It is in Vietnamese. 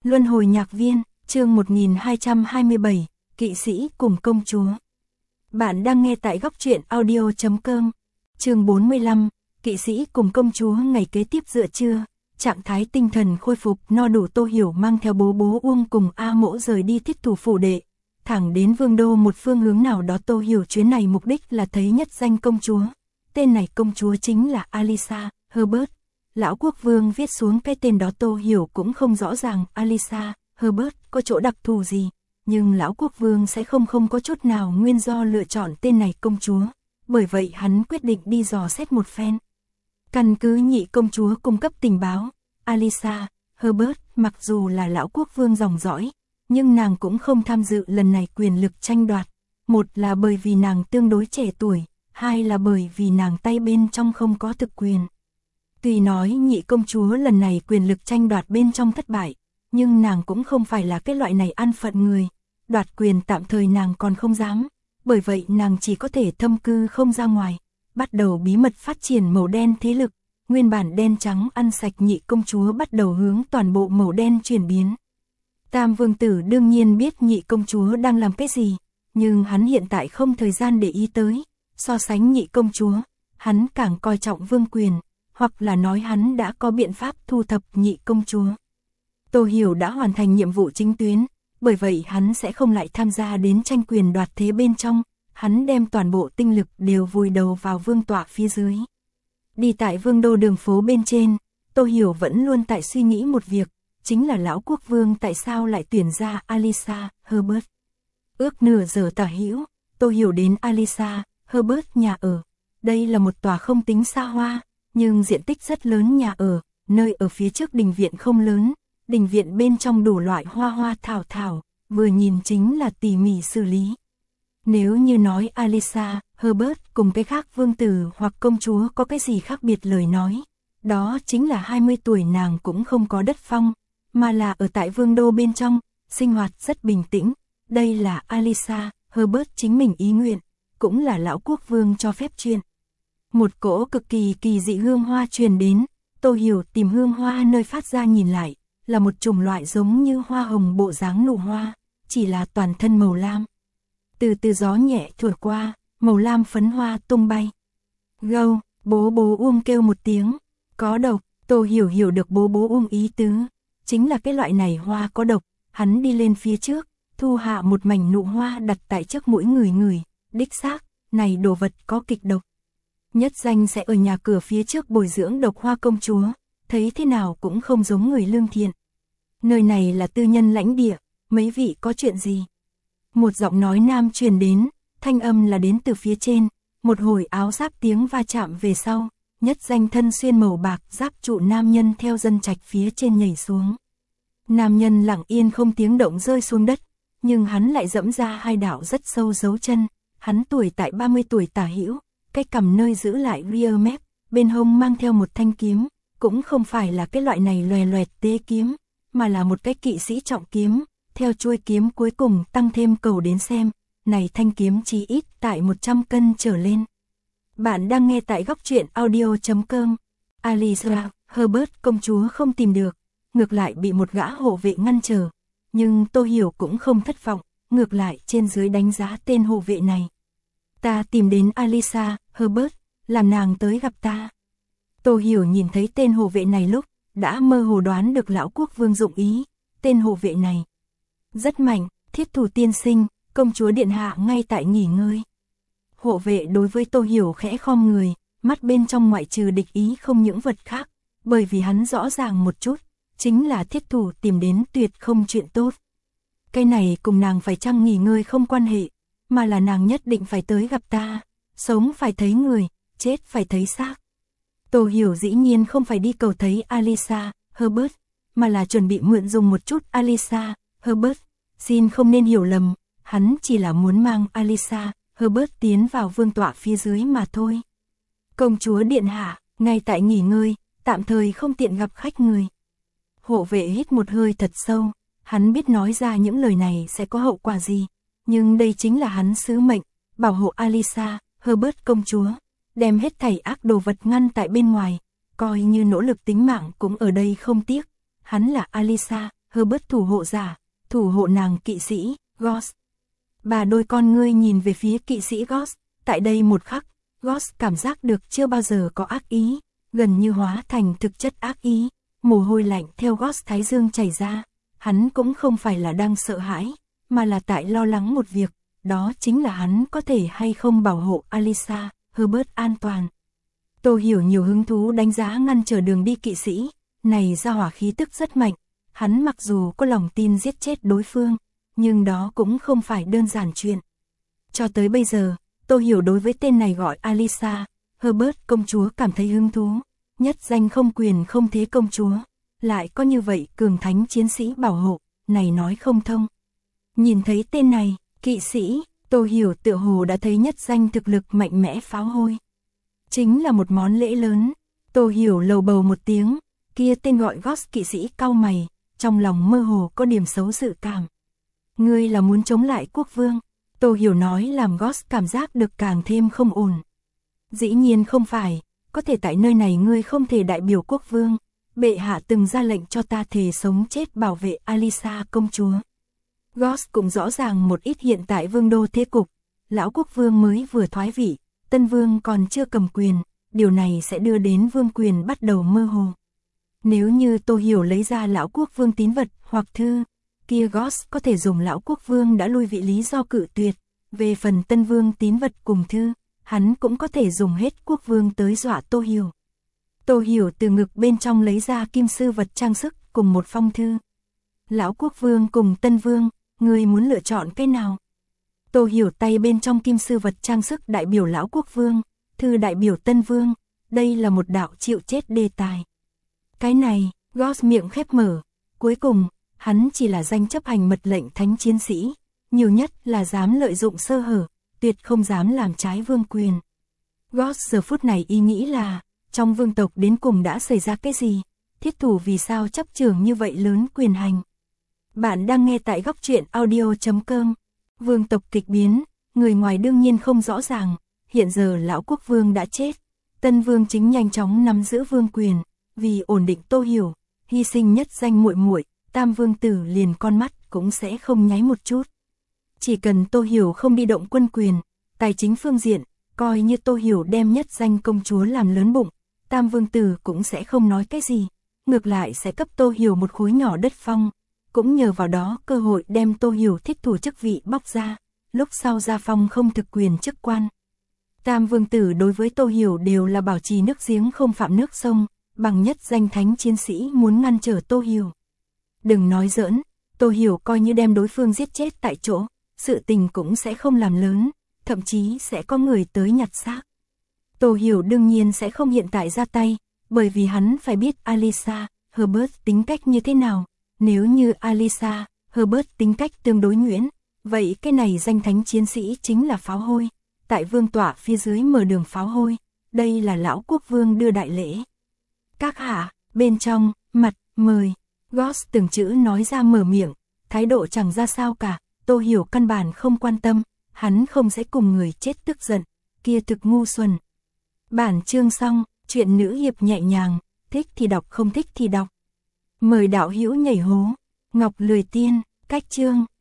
Luân hồi nhạc viên, chương 1227, kỵ sĩ cùng công chúa. Bạn đang nghe tại góc truyện audio.com. Chương 45, kỵ sĩ cùng công chúa. Ngày kế tiếp giữa trưa, trạng thái tinh thần khôi phục no đủ, Tô Hiểu mang theo bố Uông cùng A Mỗ rời đi thiết thủ phủ đệ, thẳng đến Vương đô một phương hướng nào đó. Tô Hiểu chuyến này mục đích là thấy nhất danh công chúa. Tên này công chúa chính là Alisa Herbert. Lão quốc vương viết xuống cái tên đó, Tô Hiểu cũng không rõ ràng Alisa Herbert có chỗ đặc thù gì, nhưng lão quốc vương sẽ không có chút nào nguyên do lựa chọn tên này công chúa, bởi vậy hắn quyết định đi dò xét một phen. Căn cứ nhị công chúa cung cấp tình báo, Alisa Herbert mặc dù là lão quốc vương dòng dõi, nhưng nàng cũng không tham dự lần này quyền lực tranh đoạt, một là bởi vì nàng tương đối trẻ tuổi, hai là bởi vì nàng tay bên trong không có thực quyền. Tuy nói nhị công chúa lần này quyền lực tranh đoạt bên trong thất bại, nhưng nàng cũng không phải là cái loại này an phận người, đoạt quyền tạm thời nàng còn không dám, bởi vậy nàng chỉ có thể thâm cư không ra ngoài, bắt đầu bí mật phát triển màu đen thế lực, nguyên bản đen trắng ăn sạch nhị công chúa bắt đầu hướng toàn bộ màu đen chuyển biến. Tam vương tử đương nhiên biết nhị công chúa đang làm cái gì, nhưng hắn hiện tại không thời gian để ý tới, so sánh nhị công chúa, hắn càng coi trọng vương quyền, hoặc là nói hắn đã có biện pháp thu thập nhị công chúa. Tô Hiểu đã hoàn thành nhiệm vụ chính tuyến, bởi vậy hắn sẽ không lại tham gia đến tranh quyền đoạt thế bên trong, hắn đem toàn bộ tinh lực đều vùi đầu vào vương tọa phía dưới. Đi tại vương đô đường phố bên trên, Tô Hiểu vẫn luôn tại suy nghĩ một việc, chính là lão quốc vương tại sao lại tuyển ra Alisa Herbert. Ước nửa giờ tả hữu, Tô Hiểu đến Alisa Herbert nhà ở. Đây là một tòa không tính xa hoa, nhưng diện tích rất lớn nhà ở, nơi ở phía trước đình viện không lớn, đình viện bên trong đủ loại hoa thảo, vừa nhìn chính là tỉ mỉ xử lý. Nếu như nói Alisa Herbert cùng cái khác vương tử hoặc công chúa có cái gì khác biệt lời nói, đó chính là 20 tuổi nàng cũng không có đất phong, mà là ở tại vương đô bên trong, sinh hoạt rất bình tĩnh. Đây là Alisa Herbert chính mình ý nguyện, cũng là lão quốc vương cho phép chuyện. Một cỗ cực kỳ dị hương hoa truyền đến, Tô Hiểu tìm hương hoa nơi phát ra nhìn lại, là một chủng loại giống như hoa hồng bộ dáng nụ hoa, chỉ là toàn thân màu lam. Từ gió nhẹ thổi qua, màu lam phấn hoa tung bay. Gâu, bố Uông kêu một tiếng, có độc. Tô Hiểu hiểu được bố Uông ý tứ, chính là cái loại này hoa có độc. Hắn đi lên phía trước, thu hạ một mảnh nụ hoa đặt tại trước mũi người, đích xác, này đồ vật có kịch độc. Nhất danh sẽ ở nhà cửa phía trước bồi dưỡng độc hoa công chúa, thấy thế nào cũng không giống người lương thiện. Nơi này là tư nhân lãnh địa, mấy vị có chuyện gì? Một giọng nói nam truyền đến, thanh âm là đến từ phía trên, một hồi áo giáp tiếng va chạm về sau, nhất danh thân xuyên màu bạc giáp trụ nam nhân theo dân trạch phía trên nhảy xuống. Nam nhân lặng yên không tiếng động rơi xuống đất, nhưng hắn lại dẫm ra hai đạo rất sâu dấu chân, hắn tuổi tại 30 tuổi tả hữu, cái cằm nơi giữ lại rear mép, bên hông mang theo một thanh kiếm, cũng không phải là cái loại này loẹt tế kiếm, mà là một cái kỵ sĩ trọng kiếm, theo chuôi kiếm cuối cùng tăng thêm cầu đến xem, này thanh kiếm chí ít tại 100 cân trở lên. Bạn đang nghe tại góc truyện audio.com. Alisa Herbert công chúa không tìm được, ngược lại bị một gã hộ vệ ngăn trở, nhưng Tô Hiểu cũng không thất vọng, ngược lại trên dưới đánh giá tên hộ vệ này. Ta tìm đến Alisa Herbert, làm nàng tới gặp ta. Tô Hiểu nhìn thấy tên hộ vệ này lúc, đã mơ hồ đoán được lão quốc vương dụng ý, tên hộ vệ này rất mạnh. Thiết thủ tiên sinh, công chúa điện hạ ngay tại nghỉ ngơi. Hộ vệ đối với Tô Hiểu khẽ khom người, mắt bên trong ngoại trừ địch ý không những vật khác, bởi vì hắn rõ ràng một chút, chính là thiết thủ tìm đến tuyệt không chuyện tốt. Cái này cùng nàng phải chăng nghỉ ngơi không quan hệ, mà là nàng nhất định phải tới gặp ta, sống phải thấy người, chết phải thấy xác. Tô Hiểu dĩ nhiên không phải đi cầu thấy Alisa Herbert, mà là chuẩn bị mượn dùng một chút Alisa Herbert. Xin không nên hiểu lầm, hắn chỉ là muốn mang Alisa Herbert tiến vào vương tọa phía dưới mà thôi. Công chúa điện hạ, ngay tại nghỉ ngơi, tạm thời không tiện gặp khách người. Hộ vệ hít một hơi thật sâu, hắn biết nói ra những lời này sẽ có hậu quả gì, nhưng đây chính là hắn sứ mệnh, bảo hộ Alisa Herbert công chúa, đem hết thảy ác đồ vật ngăn tại bên ngoài, coi như nỗ lực tính mạng cũng ở đây không tiếc. Hắn là Alisa Herbert thủ hộ giả, thủ hộ nàng kỵ sĩ, Ghost. Bà đôi con ngươi nhìn về phía kỵ sĩ Ghost, tại đây một khắc, Ghost cảm giác được chưa bao giờ có ác ý, gần như hóa thành thực chất ác ý, mồ hôi lạnh theo Ghost thái dương chảy ra, hắn cũng không phải là đang sợ hãi, mà là tại lo lắng một việc, đó chính là hắn có thể hay không bảo hộ Alyssa, Herbert an toàn. Tô Hiểu nhiều hứng thú đánh giá ngăn trở đường đi kỵ sĩ, này ra hỏa khí tức rất mạnh, hắn mặc dù có lòng tin giết chết đối phương, nhưng đó cũng không phải đơn giản chuyện. Cho tới bây giờ, Tô Hiểu đối với tên này gọi Alyssa, Herbert công chúa cảm thấy hứng thú, nhất danh không quyền không thế công chúa, lại có như vậy cường thánh chiến sĩ bảo hộ, này nói không thông. Nhìn thấy tên này, kỵ sĩ, Tô Hiểu tựa hồ đã thấy nhất danh thực lực mạnh mẽ pháo hôi. Chính là một món lễ lớn, Tô Hiểu lầu bầu một tiếng, kia tên gọi Ghost kỵ sĩ cau mày, trong lòng mơ hồ có điểm xấu dự cảm. Ngươi là muốn chống lại quốc vương, Tô Hiểu nói làm Ghost cảm giác được càng thêm không ổn. Dĩ nhiên không phải, có thể tại nơi này ngươi không thể đại biểu quốc vương, bệ hạ từng ra lệnh cho ta thề sống chết bảo vệ Alyssa công chúa. Ghost cũng rõ ràng một ít hiện tại vương đô thế cục, lão quốc vương mới vừa thoái vị, tân vương còn chưa cầm quyền, điều này sẽ đưa đến vương quyền bắt đầu mơ hồ. Nếu như Tô Hiểu lấy ra lão quốc vương tín vật hoặc thư, kia Ghost có thể dùng lão quốc vương đã lui vị lý do cự tuyệt, về phần tân vương tín vật cùng thư, hắn cũng có thể dùng hết quốc vương tới dọa Tô Hiểu. Tô Hiểu từ ngực bên trong lấy ra kim sư vật trang sức cùng một phong thư. Lão quốc vương cùng tân vương, ngươi muốn lựa chọn cái nào? Tô Hiểu tay bên trong kim sư vật trang sức đại biểu lão quốc vương, thư đại biểu tân vương, đây là một đạo chịu chết đề tài. Cái này, Ghost miệng khép mở, cuối cùng, hắn chỉ là danh chấp hành mật lệnh thánh chiến sĩ, nhiều nhất là dám lợi dụng sơ hở, tuyệt không dám làm trái vương quyền. Ghost giờ phút này ý nghĩ là, trong vương tộc đến cùng đã xảy ra cái gì, thiết thủ vì sao chấp trưởng như vậy lớn quyền hành. Bạn đang nghe tại góc truyện audio.com, vương tộc kịch biến, người ngoài đương nhiên không rõ ràng, hiện giờ lão quốc vương đã chết, tân vương chính nhanh chóng nắm giữ vương quyền, vì ổn định Tô Hiểu, hy sinh nhất danh muội muội, tam vương tử liền con mắt cũng sẽ không nháy một chút. Chỉ cần Tô Hiểu không đi động quân quyền, tài chính phương diện, coi như Tô Hiểu đem nhất danh công chúa làm lớn bụng, tam vương tử cũng sẽ không nói cái gì, ngược lại sẽ cấp Tô Hiểu một khối nhỏ đất phong, cũng nhờ vào đó cơ hội đem Tô Hiểu thiết thủ chức vị bóc ra, lúc sau gia phong không thực quyền chức quan. Tam vương tử đối với Tô Hiểu đều là bảo trì nước giếng không phạm nước sông, bằng nhất danh thánh chiến sĩ muốn ngăn trở Tô Hiểu. Đừng nói giỡn, Tô Hiểu coi như đem đối phương giết chết tại chỗ, sự tình cũng sẽ không làm lớn, thậm chí sẽ có người tới nhặt xác. Tô Hiểu đương nhiên sẽ không hiện tại ra tay, bởi vì hắn phải biết Alyssa, Herbert tính cách như thế nào. Nếu như Alyssa, Herbert tính cách tương đối nhuyễn, vậy cái này danh thánh chiến sĩ chính là pháo hôi. Tại vương tọa phía dưới mở đường pháo hôi, đây là lão quốc vương đưa đại lễ. Các hạ, bên trong, mặt, mời. Ghost từng chữ nói ra mở miệng, thái độ chẳng ra sao cả, Tô Hiểu căn bản không quan tâm, hắn không sẽ cùng người chết tức giận, kia thực ngu xuẩn. Bản chương xong, chuyện nữ hiệp nhẹ nhàng, thích thì đọc không thích thì đọc. Mời đạo hữu nhảy hố, Ngọc Lười Tiên, cách chương.